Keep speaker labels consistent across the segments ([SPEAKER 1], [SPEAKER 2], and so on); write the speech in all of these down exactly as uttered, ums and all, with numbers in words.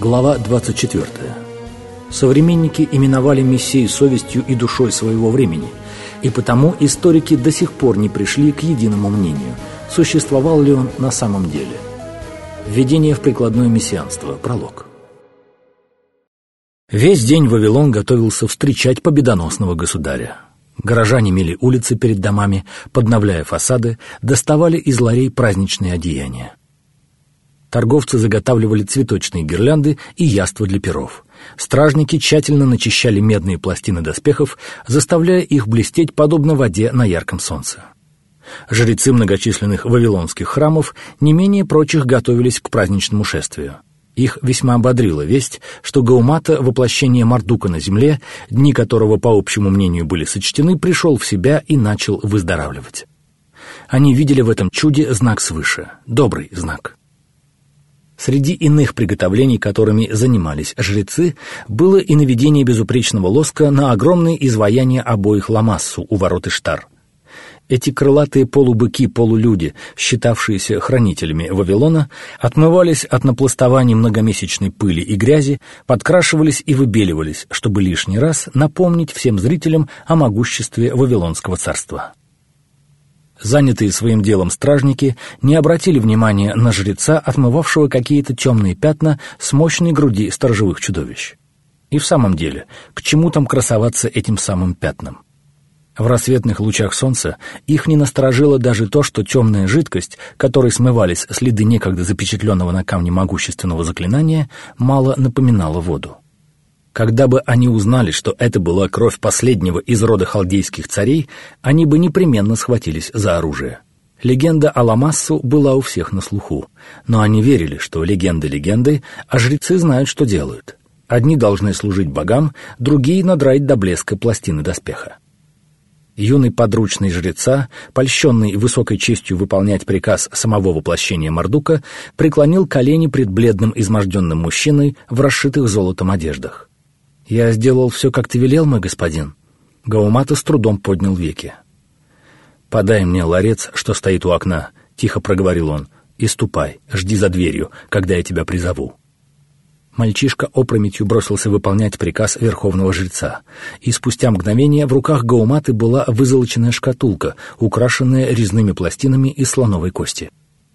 [SPEAKER 1] Глава двадцать четвёртая. Современники именовали Мессию совестью и душой своего времени, и потому историки до сих пор не пришли к единому мнению, существовал ли он на самом деле. Введение в прикладное мессианство. Пролог. Весь день Вавилон готовился встречать победоносного государя. Горожане мели улицы перед домами, подновляя фасады, доставали из ларей праздничные одеяния. Торговцы заготавливали цветочные гирлянды и яства для перов. Стражники тщательно начищали медные пластины доспехов, заставляя их блестеть подобно воде на ярком солнце. Жрецы многочисленных вавилонских храмов не менее прочих готовились к праздничному шествию. Их весьма ободрила весть, что Гаумата, воплощение Мардука на земле, дни которого, по общему мнению, были сочтены, пришел в себя и начал выздоравливать. Они видели в этом чуде знак свыше, добрый знак. Среди иных приготовлений, которыми занимались жрецы, было и наведение безупречного лоска на огромные изваяния обоих Ламассу у ворот Иштар. Эти крылатые полубыки-полулюди, считавшиеся хранителями Вавилона, отмывались от напластований многомесячной пыли и грязи, подкрашивались и выбеливались, чтобы лишний раз напомнить всем зрителям о могуществе Вавилонского царства. Занятые своим делом стражники не обратили внимания на жреца, отмывавшего какие-то темные пятна с мощной груди сторожевых чудовищ. И в самом деле, к чему там красоваться этим самым пятнам? В рассветных лучах солнца их не насторожило даже то, что темная жидкость, которой смывались следы некогда запечатленного на камне могущественного заклинания, мало напоминала воду. Когда бы они узнали, что это была кровь последнего из рода халдейских царей, они бы непременно схватились за оружие. Легенда о Ламассу была у всех на слуху, но они верили, что легенды легенды, а жрецы знают, что делают. Одни должны служить богам, другие надраить до блеска пластины доспеха. Юный подручный жреца, польщенный высокой честью выполнять приказ самого воплощения Мардука, преклонил колени пред бледным изможденным мужчиной в расшитых золотом одеждах. «Я сделал все, как ты велел, мой господин». Гаумата с трудом поднял веки. «Подай мне ларец, что стоит у окна», — тихо проговорил он, — «и ступай, жди за дверью, когда я тебя призову». Мальчишка опрометью бросился выполнять приказ верховного жреца, и спустя мгновение в руках Гауматы была вызолоченная шкатулка, украшенная резными пластинами из слоновой кости.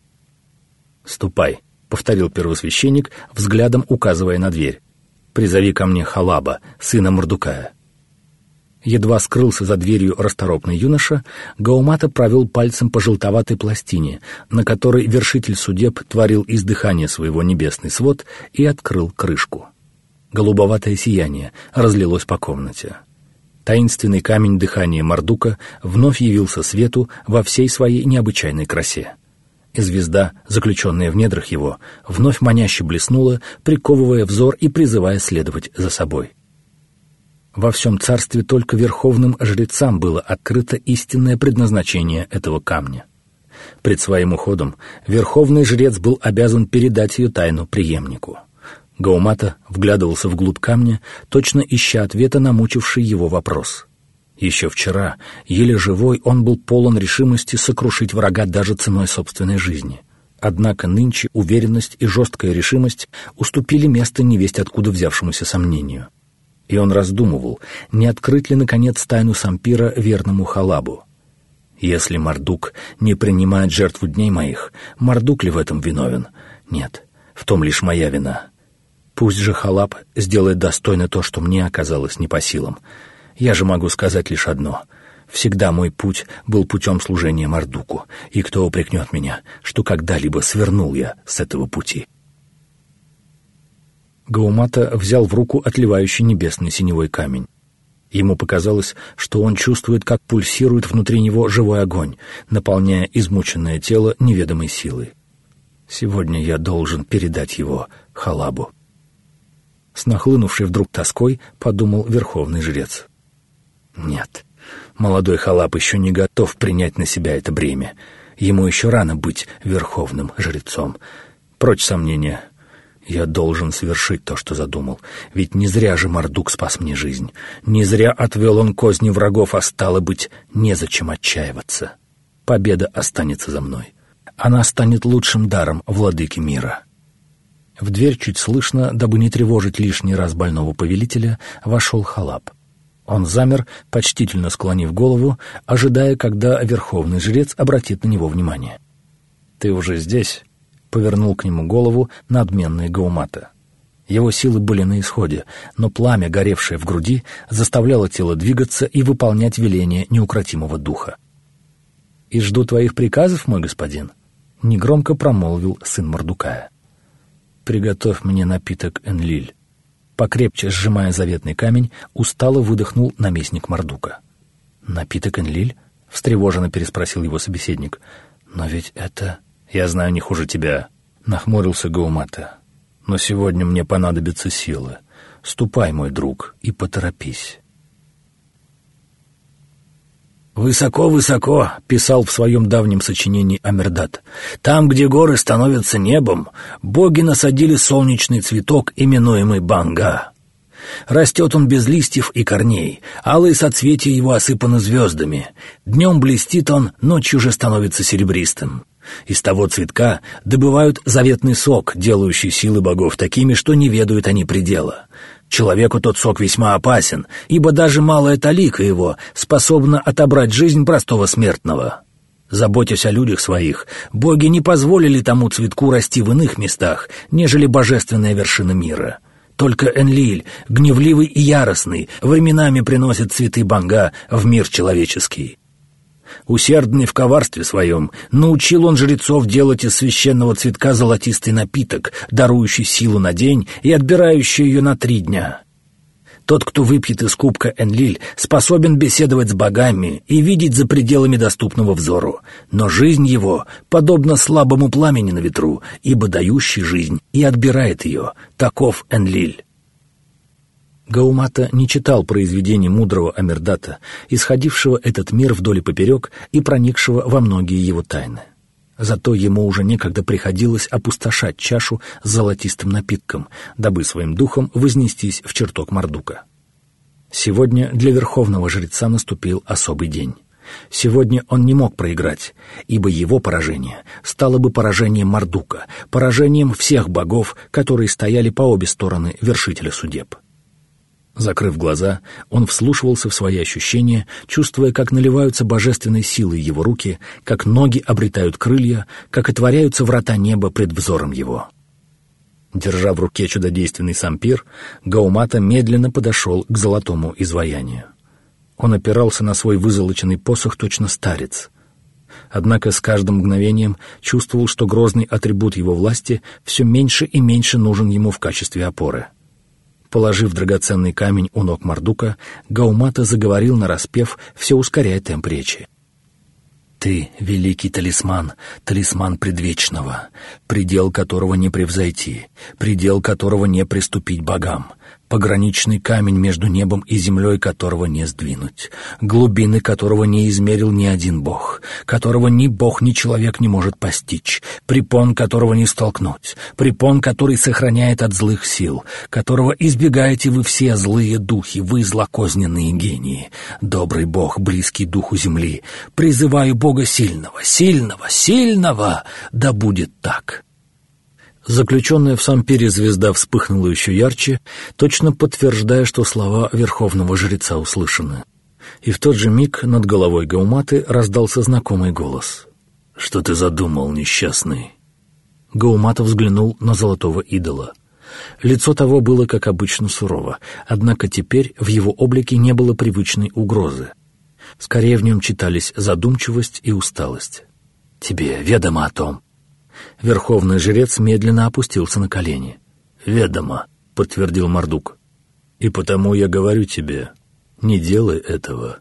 [SPEAKER 1] «Ступай», — повторил первосвященник, взглядом указывая на дверь. «Призови ко мне Халаба, сына Мардукая». Едва скрылся за дверью расторопный юноша, Гаумата провел пальцем по желтоватой пластине, на которой вершитель судеб творил из дыхания своего небесный свод, и открыл крышку. Голубоватое сияние разлилось по комнате. Таинственный камень дыхания Мардука вновь явился свету во всей своей необычайной красе. И звезда, заключенная в недрах его, вновь маняще блеснула, приковывая взор и призывая следовать за собой. Во всем царстве только верховным жрецам было открыто истинное предназначение этого камня. Пред своим уходом верховный жрец был обязан передать ее тайну преемнику. Гаумата вглядывался вглубь камня, точно ища ответа на мучивший его вопрос. Еще вчера, еле живой, он был полон решимости сокрушить врага даже ценой собственной жизни. Однако нынче уверенность и жесткая решимость уступили место невесть откуда взявшемуся сомнению. И он раздумывал, не открыть ли, наконец, тайну Сампира верному Халабу. Если Мардук не принимает жертву дней моих, Мардук ли в этом виновен? Нет, в том лишь моя вина. Пусть же Халаб сделает достойно то, что мне оказалось не по силам. Я же могу сказать лишь одно. Всегда мой путь был путем служения Мардуку, и кто упрекнет меня, что когда-либо свернул я с этого пути?» Гаумата взял в руку отливающий небесный синевой камень. Ему показалось, что он чувствует, как пульсирует внутри него живой огонь, наполняя измученное тело неведомой силой. «Сегодня я должен передать его Халабу». С нахлынувшей вдруг тоской подумал верховный жрец. «Нет, молодой Халаб еще не готов принять на себя это бремя. Ему еще рано быть верховным жрецом. Прочь сомнения. Я должен совершить то, что задумал, ведь не зря же Мардук спас мне жизнь, не зря отвел он козни врагов, а стало быть, незачем отчаиваться. Победа останется за мной. Она станет лучшим даром владыки мира». В дверь чуть слышно, дабы не тревожить лишний раз больного повелителя, вошел Халап. Он замер, почтительно склонив голову, ожидая, когда верховный жрец обратит на него внимание. «Ты уже здесь?» — повернул к нему голову надменный Гаумата. Его силы были на исходе, но пламя, горевшее в груди, заставляло тело двигаться и выполнять веления неукротимого духа. «И жду твоих приказов, мой господин», — негромко промолвил сын Мардукая. «Приготовь мне напиток Энлиль». Покрепче сжимая заветный камень, устало выдохнул наместник Мардука. «Напиток Энлиль?» — встревоженно переспросил его собеседник. «Но ведь это...» «Я знаю не хуже тебя», — нахмурился Гаумата. «Но сегодня мне понадобятся силы. Ступай, мой друг, и поторопись». «Высоко-высоко», — писал в своем давнем сочинении Амирдат, «там, где горы становятся небом, боги насадили солнечный цветок, именуемый банга. Растет он без листьев и корней, алые соцветия его осыпаны звездами. Днем блестит он, ночью же становится серебристым. Из того цветка добывают заветный сок, делающий силы богов такими, что не ведают они предела. Человеку тот сок весьма опасен, ибо даже малая талика его способна отобрать жизнь простого смертного. Заботясь о людях своих, боги не позволили тому цветку расти в иных местах, нежели божественная вершина мира. Только Энлиль, гневливый и яростный, временами приносит цветы банга в мир человеческий. Усердный в коварстве своем, научил он жрецов делать из священного цветка золотистый напиток, дарующий силу на день и отбирающий ее на три дня. Тот, кто выпьет из кубка Энлиль, способен беседовать с богами и видеть за пределами доступного взору, но жизнь его подобна слабому пламени на ветру, ибо дающий жизнь и отбирает ее. Таков Энлиль». Гаумата не читал произведений мудрого Амирдата, исходившего этот мир вдоль и поперек и проникшего во многие его тайны. Зато ему уже некогда приходилось опустошать чашу с золотистым напитком, дабы своим духом вознестись в чертог Мардука. Сегодня для верховного жреца наступил особый день. Сегодня он не мог проиграть, ибо его поражение стало бы поражением Мардука, поражением всех богов, которые стояли по обе стороны вершителя судеб. Закрыв глаза, он вслушивался в свои ощущения, чувствуя, как наливаются божественной силой его руки, как ноги обретают крылья, как отворяются врата неба пред взором его. Держа в руке чудодейственный сампир, Гаумата медленно подошел к золотому изваянию. Он опирался на свой вызолоченный посох, точно старец. Однако с каждым мгновением чувствовал, что грозный атрибут его власти все меньше и меньше нужен ему в качестве опоры. Положив драгоценный камень у ног Мардука, Гаумата заговорил нараспев, все ускоряя темп речи. «Ты — великий талисман, талисман предвечного, предел которого не превзойти, предел которого не приступить богам, пограничный камень между небом и землей, которого не сдвинуть, глубины которого не измерил ни один бог, которого ни бог, ни человек не может постичь, препон которого не столкнуть, препон, который сохраняет от злых сил, которого избегаете вы все злые духи, вы злокозненные гении. Добрый бог, близкий духу земли, призываю бога сильного, сильного, сильного, да будет так». Заключенная в сампире звезда вспыхнула еще ярче, точно подтверждая, что слова верховного жреца услышаны. И в тот же миг над головой Гауматы раздался знакомый голос. «Что ты задумал, несчастный?» Гаумата взглянул на золотого идола. Лицо того было, как обычно, сурово, однако теперь в его облике не было привычной угрозы. Скорее в нем читались задумчивость и усталость. «Тебе ведомо о том?» Верховный жрец медленно опустился на колени. «Ведомо», — подтвердил Мардук. «И потому я говорю тебе, не делай этого».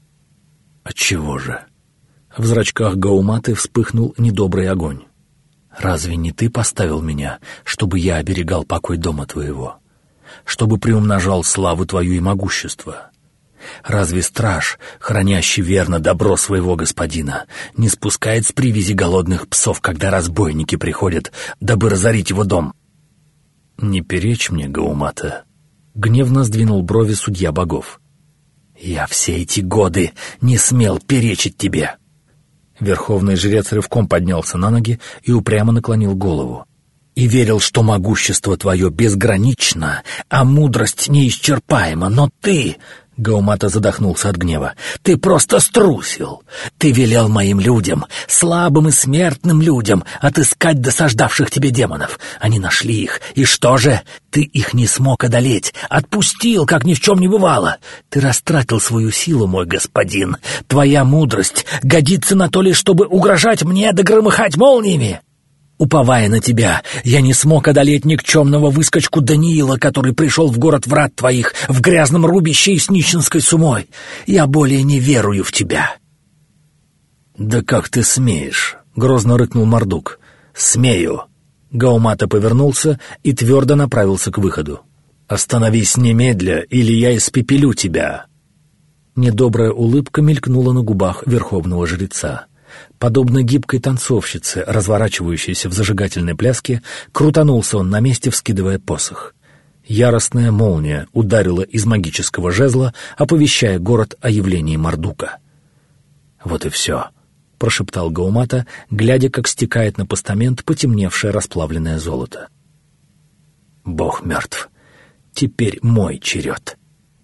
[SPEAKER 1] «Отчего же?» В зрачках Гауматы вспыхнул недобрый огонь. «Разве не ты поставил меня, чтобы я оберегал покой дома твоего, чтобы приумножал славу твою и могущество? Разве страж, хранящий верно добро своего господина, не спускает с привязи голодных псов, когда разбойники приходят, дабы разорить его дом?» «Не перечь мне, Гаумата», — гневно сдвинул брови судья богов. «Я все эти годы не смел перечить тебе». Верховный жрец рывком поднялся на ноги и упрямо наклонил голову. и верил, что могущество твое безгранично, а мудрость неисчерпаема, но ты...» Гаумата задохнулся от гнева. «Ты просто струсил! Ты велел моим людям, слабым и смертным людям, отыскать досаждавших тебе демонов. Они нашли их, и что же? Ты их не смог одолеть, отпустил, как ни в чем не бывало. Ты растратил свою силу, мой господин. Твоя мудрость годится на то лишь, чтобы угрожать мне да громыхать молниями. Уповая на тебя, я не смог одолеть никчемного выскочку Даниила, который пришел в город врат твоих в грязном рубище и с нищенской сумой. Я более не верую в тебя». «Да как ты смеешь?» — грозно рыкнул Мардук. «Смею». Гаумата повернулся и твердо направился к выходу. «Остановись немедля, или я испепелю тебя». Недобрая улыбка мелькнула на губах верховного жреца. Подобно гибкой танцовщице, разворачивающейся в зажигательной пляске, крутанулся он на месте, вскидывая посох. Яростная молния ударила из магического жезла, оповещая город о явлении Мардука. «Вот и все», — прошептал Гаумата, глядя, как стекает на постамент потемневшее расплавленное золото. «Бог мертв. Теперь мой черед».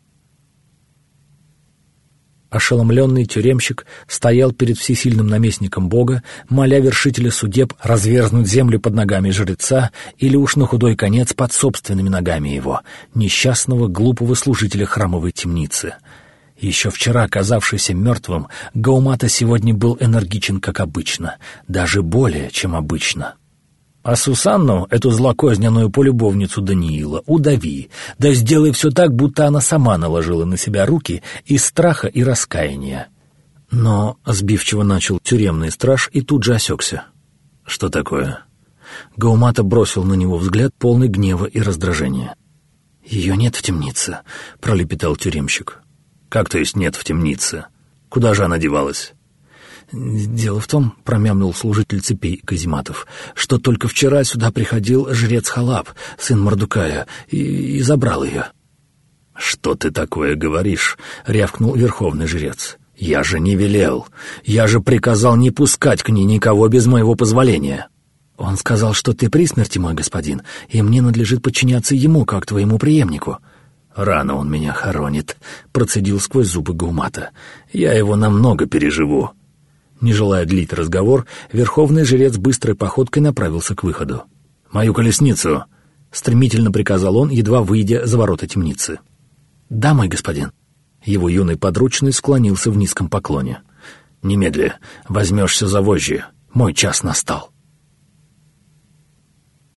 [SPEAKER 1] Ошеломленный тюремщик стоял перед всесильным наместником Бога, моля вершителя судеб разверзнуть землю под ногами жреца или уж на худой конец под собственными ногами его, несчастного глупого служителя храмовой темницы. Еще вчера, казавшийся мертвым, Гаумата сегодня был энергичен, как обычно, даже более, чем обычно. А Сусанну, эту злокозненную полюбовницу Даниила, удави, да сделай все так, будто она сама наложила на себя руки из страха и раскаяния. Но сбивчиво начал тюремный страж и тут же осекся. «Что такое?» Гаумата бросил на него взгляд, полный гнева и раздражения. «Ее нет в темнице», — пролепетал тюремщик. «Как то есть нет в темнице? Куда же она девалась?» «Дело в том, — промямлил служитель цепей Казиматов, — что только вчера сюда приходил жрец Халап, сын Мардукая, и, и забрал ее». «Что ты такое говоришь?» — рявкнул верховный жрец. «Я же не велел. Я же приказал не пускать к ней никого без моего позволения». «Он сказал, что ты при смерти, мой господин, и мне надлежит подчиняться ему, как твоему преемнику». «Рано он меня хоронит», — процедил сквозь зубы Гаумата. «Я его намного переживу». Не желая длить разговор, верховный жрец быстрой походкой направился к выходу. «Мою колесницу!» — стремительно приказал он, едва выйдя за ворота темницы. «Да, мой господин». Его юный подручный склонился в низком поклоне. «Немедля возьмешься за вожжи. Мой час настал».